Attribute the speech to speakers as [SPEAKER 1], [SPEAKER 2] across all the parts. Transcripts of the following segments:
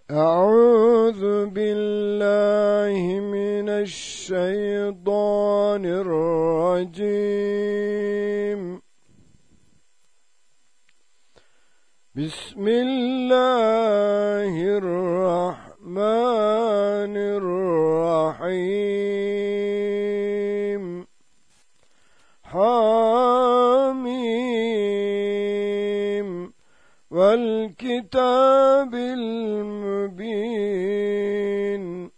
[SPEAKER 1] أعوذ بالله من الشيطان الرجيم. بسم الله الرحمن الرحيم. حميم والكتاب المبين.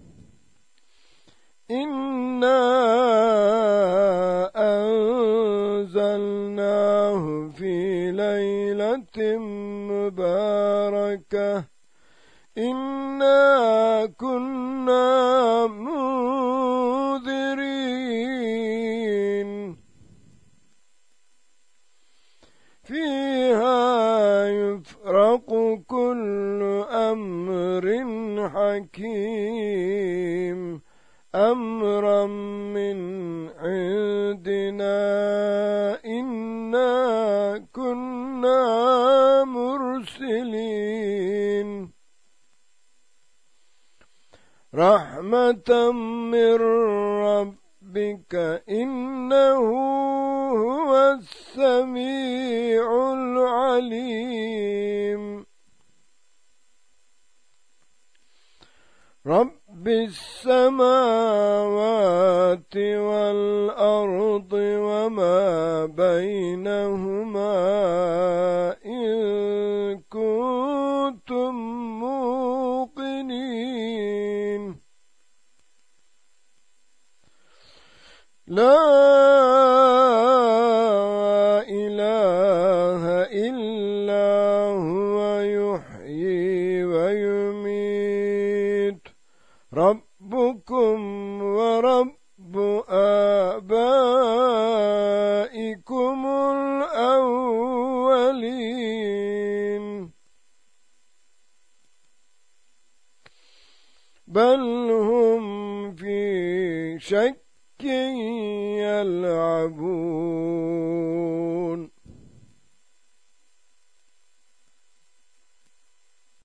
[SPEAKER 1] إنا أنزلناه في ليلة مباركة إنا كنا منذرين فيها يفرق كل أمر حكيم أمرا من عندنا إنا كنا مرسلين رحمة من ربك إنه هو السميع العليم. رب السماوات والأرض وما بينهما إن كنتم موقنين. لا إله إلا هو يحيي ويميت ربكم ورب آبائكم الأولين بل هم في شك